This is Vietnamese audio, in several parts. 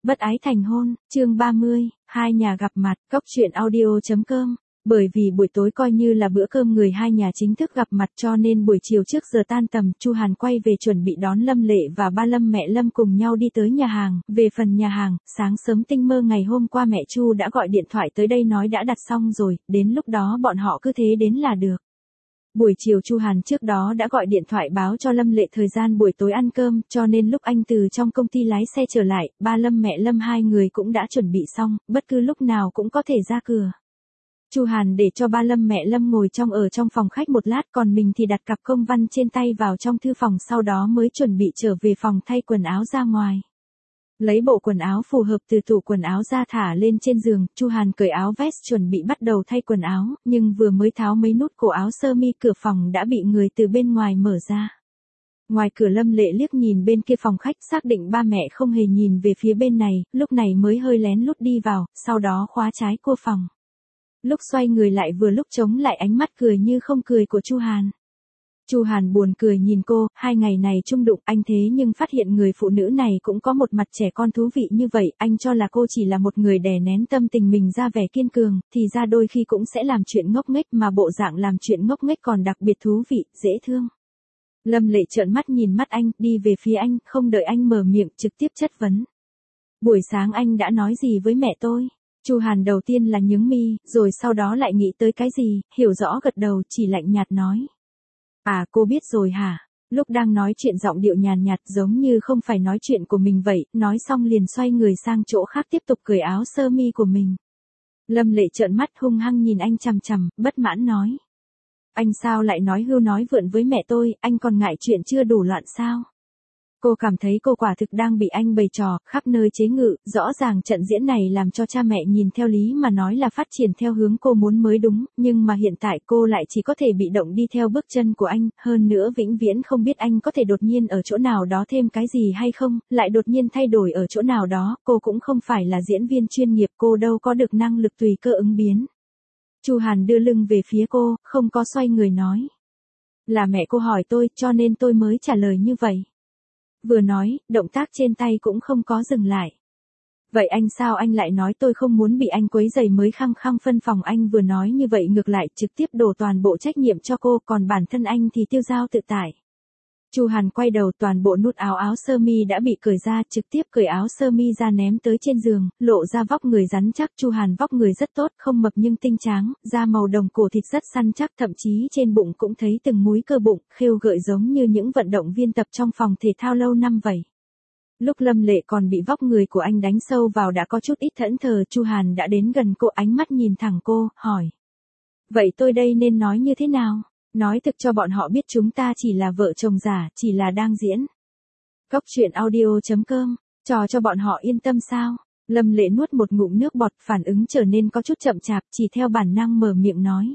Bất ái thành hôn, chương 30, hai nhà gặp mặt, Cốc truyện audio.com. Bởi vì buổi tối coi như là bữa cơm người hai nhà chính thức gặp mặt cho nên buổi chiều trước giờ tan tầm, Chu Hàn quay về chuẩn bị đón Lâm Lệ và ba Lâm mẹ Lâm cùng nhau đi tới nhà hàng. Về phần nhà hàng, sáng sớm tinh mơ ngày hôm qua mẹ Chu đã gọi điện thoại tới đây nói đã đặt xong rồi, đến lúc đó bọn họ cứ thế đến là được. Buổi chiều Chu Hàn trước đó đã gọi điện thoại báo cho Lâm Lệ thời gian buổi tối ăn cơm, cho nên lúc anh từ trong công ty lái xe trở lại, ba Lâm mẹ Lâm hai người cũng đã chuẩn bị xong, bất cứ lúc nào cũng có thể ra cửa. Chu Hàn để cho ba Lâm mẹ Lâm ngồi ở trong phòng khách một lát, còn mình thì đặt cặp công văn trên tay vào trong thư phòng, sau đó mới chuẩn bị trở về phòng thay quần áo ra ngoài. Lấy bộ quần áo phù hợp từ tủ quần áo ra thả lên trên giường, Chu Hàn cởi áo vest chuẩn bị bắt đầu thay quần áo, nhưng vừa mới tháo mấy nút cổ áo sơ mi, cửa phòng đã bị người từ bên ngoài mở ra. Ngoài cửa Lâm Lệ liếc nhìn bên kia phòng khách, xác định ba mẹ không hề nhìn về phía bên này, lúc này mới hơi lén lút đi vào, sau đó khóa trái cua phòng. Lúc xoay người lại vừa lúc chống lại ánh mắt cười như không cười của Chu Hàn. Chu Hàn buồn cười nhìn cô, hai ngày này chung đụng anh thế nhưng phát hiện người phụ nữ này cũng có một mặt trẻ con thú vị như vậy, anh cho là cô chỉ là một người đè nén tâm tình mình ra vẻ kiên cường, thì ra đôi khi cũng sẽ làm chuyện ngốc nghếch, mà bộ dạng làm chuyện ngốc nghếch còn đặc biệt thú vị, dễ thương. Lâm Lệ trợn mắt nhìn mắt anh, đi về phía anh, không đợi anh mở miệng, trực tiếp chất vấn. Buổi sáng anh đã nói gì với mẹ tôi? Chu Hàn đầu tiên là nhướng mi, rồi sau đó lại nghĩ tới cái gì, hiểu rõ gật đầu, chỉ lạnh nhạt nói. À, cô biết rồi hả? Lúc đang nói chuyện giọng điệu nhàn nhạt giống như không phải nói chuyện của mình vậy, nói xong liền xoay người sang chỗ khác tiếp tục cởi áo sơ mi của mình. Lâm Lệ trợn mắt hung hăng nhìn anh chằm chằm, bất mãn nói. Anh sao lại nói hưu nói vượn với mẹ tôi, anh còn ngại chuyện chưa đủ loạn sao? Cô cảm thấy cô quả thực đang bị anh bày trò, khắp nơi chế ngự, rõ ràng trận diễn này làm cho cha mẹ nhìn theo lý mà nói là phát triển theo hướng cô muốn mới đúng, nhưng mà hiện tại cô lại chỉ có thể bị động đi theo bước chân của anh, hơn nữa vĩnh viễn không biết anh có thể đột nhiên ở chỗ nào đó thêm cái gì hay không, lại đột nhiên thay đổi ở chỗ nào đó, cô cũng không phải là diễn viên chuyên nghiệp, cô đâu có được năng lực tùy cơ ứng biến. Chu Hàn đưa lưng về phía cô, không có xoay người nói. Là mẹ cô hỏi tôi, cho nên tôi mới trả lời như vậy. Vừa nói, động tác trên tay cũng không có dừng lại. Vậy anh sao anh lại nói tôi không muốn bị anh quấy rầy mới khăng khăng phân phòng, anh vừa nói như vậy ngược lại trực tiếp đổ toàn bộ trách nhiệm cho cô, còn bản thân anh thì tiêu dao tự tại. Chu Hàn quay đầu, toàn bộ nút áo sơ mi đã bị cởi ra, trực tiếp cởi áo sơ mi ra ném tới trên giường, lộ ra vóc người rắn chắc. Chu Hàn vóc người rất tốt, không mập nhưng tinh tráng, da màu đồng, cổ thịt rất săn chắc, thậm chí trên bụng cũng thấy từng múi cơ bụng, khêu gợi giống như những vận động viên tập trong phòng thể thao lâu năm vậy. Lúc Lâm Lệ còn bị vóc người của anh đánh sâu vào đã có chút ít thẫn thờ, Chu Hàn đã đến gần cô, ánh mắt nhìn thẳng cô, hỏi. Vậy tôi đây nên nói như thế nào? Nói thực cho bọn họ biết chúng ta chỉ là vợ chồng giả, chỉ là đang diễn. Cốc truyện audio.com, trò cho bọn họ yên tâm sao? Lâm Lệ nuốt một ngụm nước bọt, phản ứng trở nên có chút chậm chạp, chỉ theo bản năng mở miệng nói.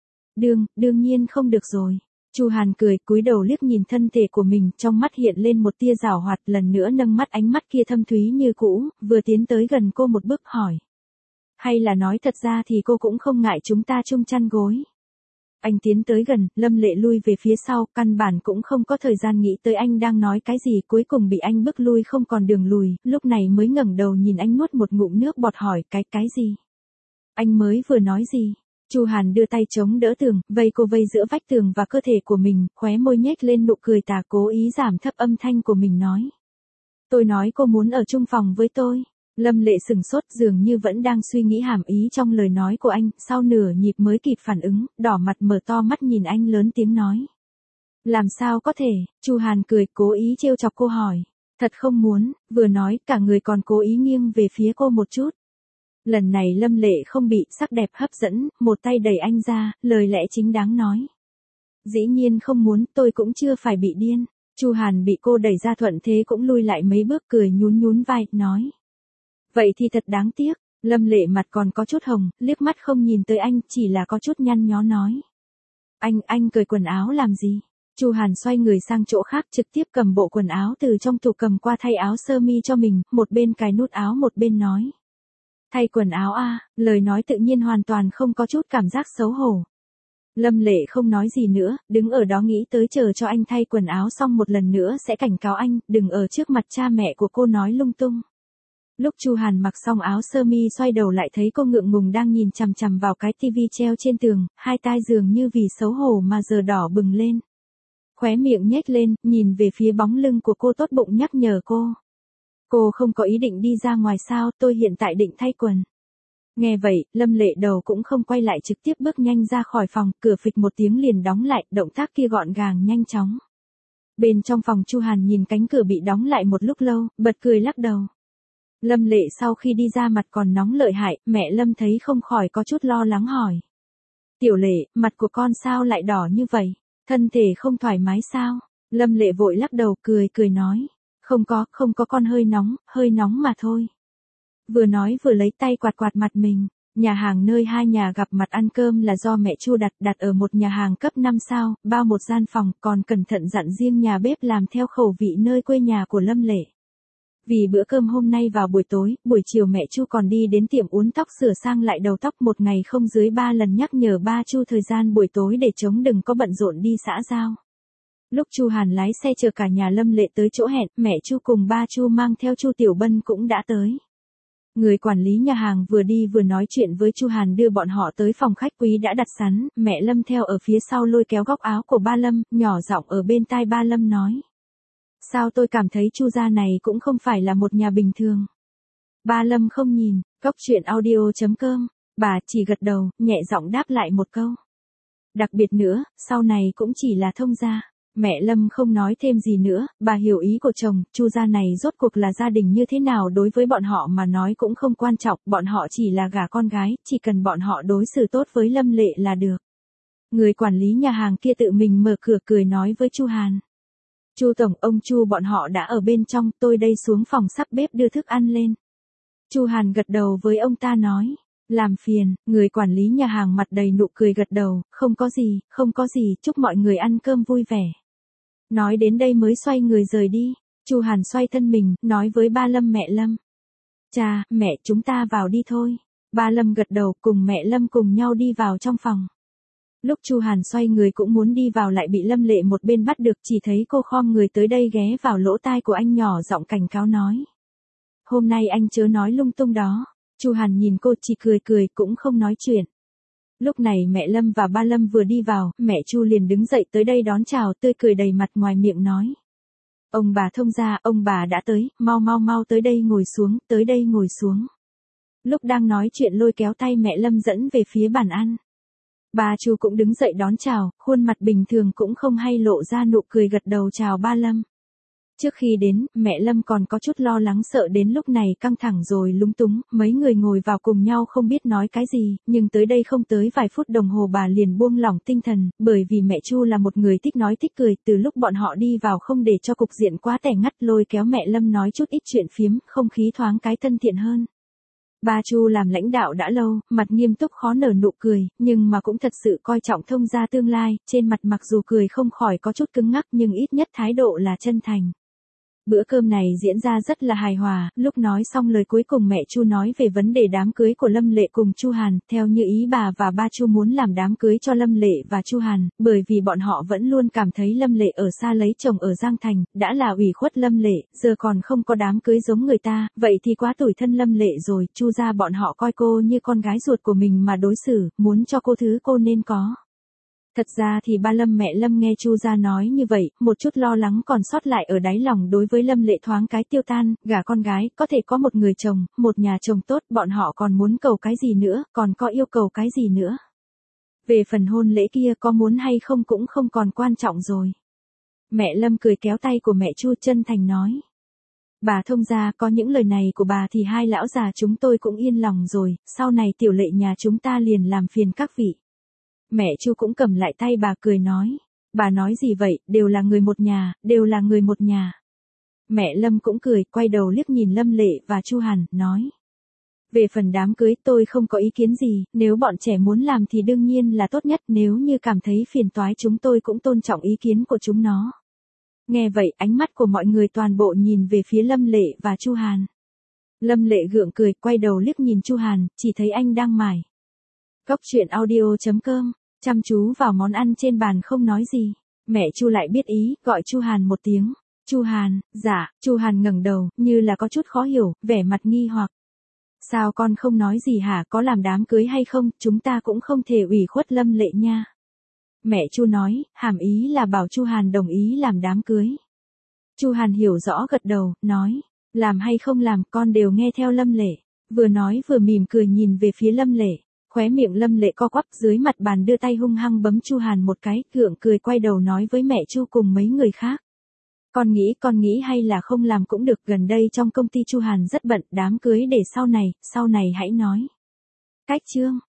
Đương nhiên không được rồi. Chu Hàn cười, cúi đầu liếc nhìn thân thể của mình, trong mắt hiện lên một tia giảo hoạt, lần nữa nâng mắt, ánh mắt kia thâm thúy như cũ, vừa tiến tới gần cô một bước hỏi. Hay là nói thật ra thì cô cũng không ngại chúng ta chung chăn gối. Anh tiến tới gần, Lâm Lệ lui về phía sau, căn bản cũng không có thời gian nghĩ tới anh đang nói cái gì, cuối cùng bị anh bức lui không còn đường lùi, lúc này mới ngẩng đầu nhìn anh nuốt một ngụm nước bọt hỏi, cái gì? Anh mới vừa nói gì? Chu Hàn đưa tay chống đỡ tường, vây cô vây giữa vách tường và cơ thể của mình, khóe môi nhếch lên nụ cười tà, cố ý giảm thấp âm thanh của mình nói. Tôi nói cô muốn ở chung phòng với tôi. Lâm Lệ sừng sốt, dường như vẫn đang suy nghĩ hàm ý trong lời nói của anh, sau nửa nhịp mới kịp phản ứng, đỏ mặt mở to mắt nhìn anh lớn tiếng nói. Làm sao có thể? Chu Hàn cười, cố ý trêu chọc cô hỏi. Thật không muốn, vừa nói, cả người còn cố ý nghiêng về phía cô một chút. Lần này Lâm Lệ không bị sắc đẹp hấp dẫn, một tay đẩy anh ra, lời lẽ chính đáng nói. Dĩ nhiên không muốn, tôi cũng chưa phải bị điên. Chu Hàn bị cô đẩy ra thuận thế cũng lui lại mấy bước, cười nhún vai, nói. Vậy thì thật đáng tiếc. Lâm Lệ mặt còn có chút hồng, liếc mắt không nhìn tới anh, chỉ là có chút nhăn nhó nói. Anh cởi quần áo làm gì? Chu Hàn xoay người sang chỗ khác, trực tiếp cầm bộ quần áo từ trong tủ cầm qua thay áo sơ mi cho mình, một bên cài nút áo một bên nói. Thay quần áo à? Lời nói tự nhiên hoàn toàn không có chút cảm giác xấu hổ. Lâm Lệ không nói gì nữa, đứng ở đó nghĩ tới chờ cho anh thay quần áo xong một lần nữa sẽ cảnh cáo anh, đừng ở trước mặt cha mẹ của cô nói lung tung. Lúc Chu Hàn mặc xong áo sơ mi xoay đầu lại thấy cô ngượng ngùng đang nhìn chằm chằm vào cái tivi treo trên tường, hai tai dường như vì xấu hổ mà giờ đỏ bừng lên. Khóe miệng nhếch lên, nhìn về phía bóng lưng của cô tốt bụng nhắc nhở cô. Cô không có ý định đi ra ngoài sao, tôi hiện tại định thay quần. Nghe vậy, Lâm Lệ đầu cũng không quay lại trực tiếp bước nhanh ra khỏi phòng, cửa phịch một tiếng liền đóng lại, động tác kia gọn gàng nhanh chóng. Bên trong phòng Chu Hàn nhìn cánh cửa bị đóng lại một lúc lâu, bật cười lắc đầu. Lâm Lệ sau khi đi ra mặt còn nóng lợi hại, mẹ Lâm thấy không khỏi có chút lo lắng hỏi. Tiểu Lệ, mặt của con sao lại đỏ như vậy? Thân thể không thoải mái sao? Lâm Lệ vội lắc đầu cười nói. Không có con hơi nóng mà thôi. Vừa nói vừa lấy tay quạt mặt mình. Nhà hàng nơi hai nhà gặp mặt ăn cơm là do mẹ Chu đặt ở một nhà hàng cấp 5 sao, bao một gian phòng, còn cẩn thận dặn riêng nhà bếp làm theo khẩu vị nơi quê nhà của Lâm Lệ. Vì bữa cơm hôm nay vào buổi tối, buổi chiều mẹ Chu còn đi đến tiệm uốn tóc sửa sang lại đầu tóc một ngày không dưới 3 lần nhắc nhở ba Chu thời gian buổi tối để chống đừng có bận rộn đi xã giao. Lúc Chu Hàn lái xe chờ cả nhà Lâm Lệ tới chỗ hẹn, mẹ Chu cùng ba Chu mang theo Chu Tiểu Bân cũng đã tới. Người quản lý nhà hàng vừa đi vừa nói chuyện với Chu Hàn đưa bọn họ tới phòng khách quý đã đặt sẵn, mẹ Lâm theo ở phía sau lôi kéo góc áo của ba Lâm, nhỏ giọng ở bên tai ba Lâm nói. Sao tôi cảm thấy Chu gia này cũng không phải là một nhà bình thường. Ba Lâm không nhìn, coctruyện.audio.com, bà chỉ gật đầu, nhẹ giọng đáp lại một câu. Đặc biệt nữa, sau này cũng chỉ là thông gia. Mẹ Lâm không nói thêm gì nữa, bà hiểu ý của chồng, Chu gia này rốt cuộc là gia đình như thế nào đối với bọn họ mà nói cũng không quan trọng, bọn họ chỉ là gả con gái, chỉ cần bọn họ đối xử tốt với Lâm Lệ là được. Người quản lý nhà hàng kia tự mình mở cửa cười nói với Chu Hàn. Chu tổng, ông Chu bọn họ đã ở bên trong, tôi đây xuống phòng sắp bếp đưa thức ăn lên. Chu Hàn gật đầu với ông ta nói. Làm phiền, người quản lý nhà hàng mặt đầy nụ cười gật đầu, không có gì, chúc mọi người ăn cơm vui vẻ. Nói đến đây mới xoay người rời đi, Chu Hàn xoay thân mình, nói với ba Lâm mẹ Lâm. Cha, mẹ chúng ta vào đi thôi. Ba Lâm gật đầu cùng mẹ Lâm cùng nhau đi vào trong phòng. Lúc Chu Hàn xoay người cũng muốn đi vào lại bị Lâm Lệ một bên bắt được, chỉ thấy cô khom người tới đây ghé vào lỗ tai của anh nhỏ giọng cảnh cáo nói. Hôm nay anh chớ nói lung tung đó. Chu Hàn nhìn cô chỉ cười cũng không nói chuyện. Lúc này mẹ Lâm và ba Lâm vừa đi vào, mẹ Chu liền đứng dậy tới đây đón chào, tươi cười đầy mặt ngoài miệng nói. Ông bà thông gia, ông bà đã tới, mau tới đây ngồi xuống. Lúc đang nói chuyện lôi kéo tay mẹ Lâm dẫn về phía bàn ăn. Bà Chu cũng đứng dậy đón chào, khuôn mặt bình thường cũng không hay lộ ra nụ cười gật đầu chào ba Lâm. Trước khi đến, mẹ Lâm còn có chút lo lắng sợ đến lúc này căng thẳng rồi lúng túng, mấy người ngồi vào cùng nhau không biết nói cái gì, nhưng tới đây không tới vài phút đồng hồ bà liền buông lỏng tinh thần, bởi vì mẹ Chu là một người thích nói thích cười, từ lúc bọn họ đi vào không để cho cục diện quá tẻ ngắt lôi kéo mẹ Lâm nói chút ít chuyện phiếm, không khí thoáng cái thân thiện hơn. Ba Chu làm lãnh đạo đã lâu, mặt nghiêm túc khó nở nụ cười, nhưng mà cũng thật sự coi trọng thông gia tương lai, trên mặt mặc dù cười không khỏi có chút cứng ngắc nhưng ít nhất thái độ là chân thành. Bữa cơm này diễn ra rất là hài hòa, lúc nói xong lời cuối cùng mẹ Chu nói về vấn đề đám cưới của Lâm Lệ cùng Chu Hàn, theo như ý bà và ba Chu muốn làm đám cưới cho Lâm Lệ và Chu Hàn, bởi vì bọn họ vẫn luôn cảm thấy Lâm Lệ ở xa lấy chồng ở Giang Thành, đã là ủy khuất Lâm Lệ, giờ còn không có đám cưới giống người ta, vậy thì quá tủi thân Lâm Lệ rồi, Chu gia bọn họ coi cô như con gái ruột của mình mà đối xử, muốn cho cô thứ cô nên có. Thật ra thì ba Lâm mẹ Lâm nghe Chu gia nói như vậy, một chút lo lắng còn sót lại ở đáy lòng đối với Lâm Lệ thoáng cái tiêu tan, gả con gái, có thể có một người chồng, một nhà chồng tốt, bọn họ còn muốn cầu cái gì nữa, còn có yêu cầu cái gì nữa. Về phần hôn lễ kia có muốn hay không cũng không còn quan trọng rồi. Mẹ Lâm cười kéo tay của mẹ Chu chân thành nói. Bà thông gia có những lời này của bà thì hai lão già chúng tôi cũng yên lòng rồi, sau này Tiểu Lệ nhà chúng ta liền làm phiền các vị. Mẹ Chu cũng cầm lại tay bà cười nói. Bà nói gì vậy, đều là người một nhà. Mẹ Lâm cũng cười, quay đầu liếc nhìn Lâm Lệ và Chu Hàn, nói. Về phần đám cưới tôi không có ý kiến gì, nếu bọn trẻ muốn làm thì đương nhiên là tốt nhất, nếu như cảm thấy phiền toái chúng tôi cũng tôn trọng ý kiến của chúng nó. Nghe vậy ánh mắt của mọi người toàn bộ nhìn về phía Lâm Lệ và Chu Hàn. Lâm Lệ gượng cười, quay đầu liếc nhìn Chu Hàn, chỉ thấy anh đang mải. Coctruyện.audio.com, chăm chú vào món ăn trên bàn không nói gì. Mẹ Chu lại biết ý, gọi Chu Hàn một tiếng. Chu Hàn, dạ, Chu Hàn ngẩng đầu, như là có chút khó hiểu, vẻ mặt nghi hoặc. Sao con không nói gì hả, có làm đám cưới hay không, chúng ta cũng không thể ủy khuất Lâm Lệ nha. Mẹ Chu nói, hàm ý là bảo Chu Hàn đồng ý làm đám cưới. Chu Hàn hiểu rõ gật đầu, nói, làm hay không làm, con đều nghe theo Lâm Lệ. Vừa nói vừa mỉm cười nhìn về phía Lâm Lệ, khóe miệng Lâm Lệ co quắp, dưới mặt bàn đưa tay hung hăng bấm Chu Hàn một cái, gượng cười quay đầu nói với mẹ Chu cùng mấy người khác. Con nghĩ hay là không làm cũng được, gần đây trong công ty Chu Hàn rất bận, đám cưới để sau này hãy nói. Cách chương